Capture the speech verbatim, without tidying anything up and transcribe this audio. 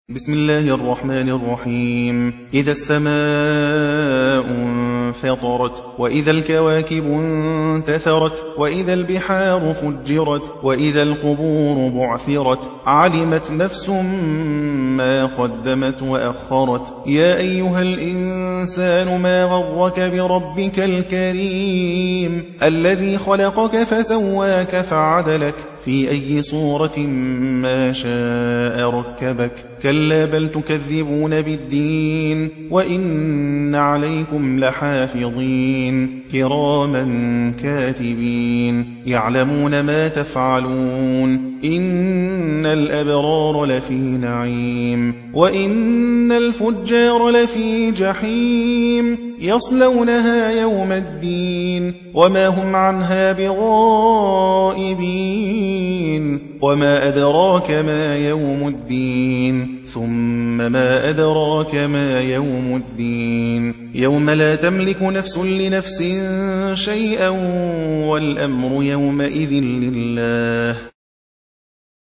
بسم الله الرحمن الرحيم. إذا السماء انفطرت وإذا الكواكب انتثرت وإذا البحار فجرت وإذا القبور بعثرت علمت نفس ما قدمت وأخرت. يا أيها الإنسان ما غرك بربك الكريم الذي خلقك فسواك فعدلك في أي صورة ما شاء ركبك. كلا بل تكذبون بالدين وإن عليكم لحافظين كراما كاتبين يعلمون ما تفعلون. إن الأبرار لفي نعيم وإن الفجار لفي جحيم يصلونها يوم الدين وما هم عنها بغائبين. وما أدراك ما يوم الدين ثم ما أدراك ما يوم الدين يوم لا تملك نفس لنفس شيئا والأمر يومئذ لله.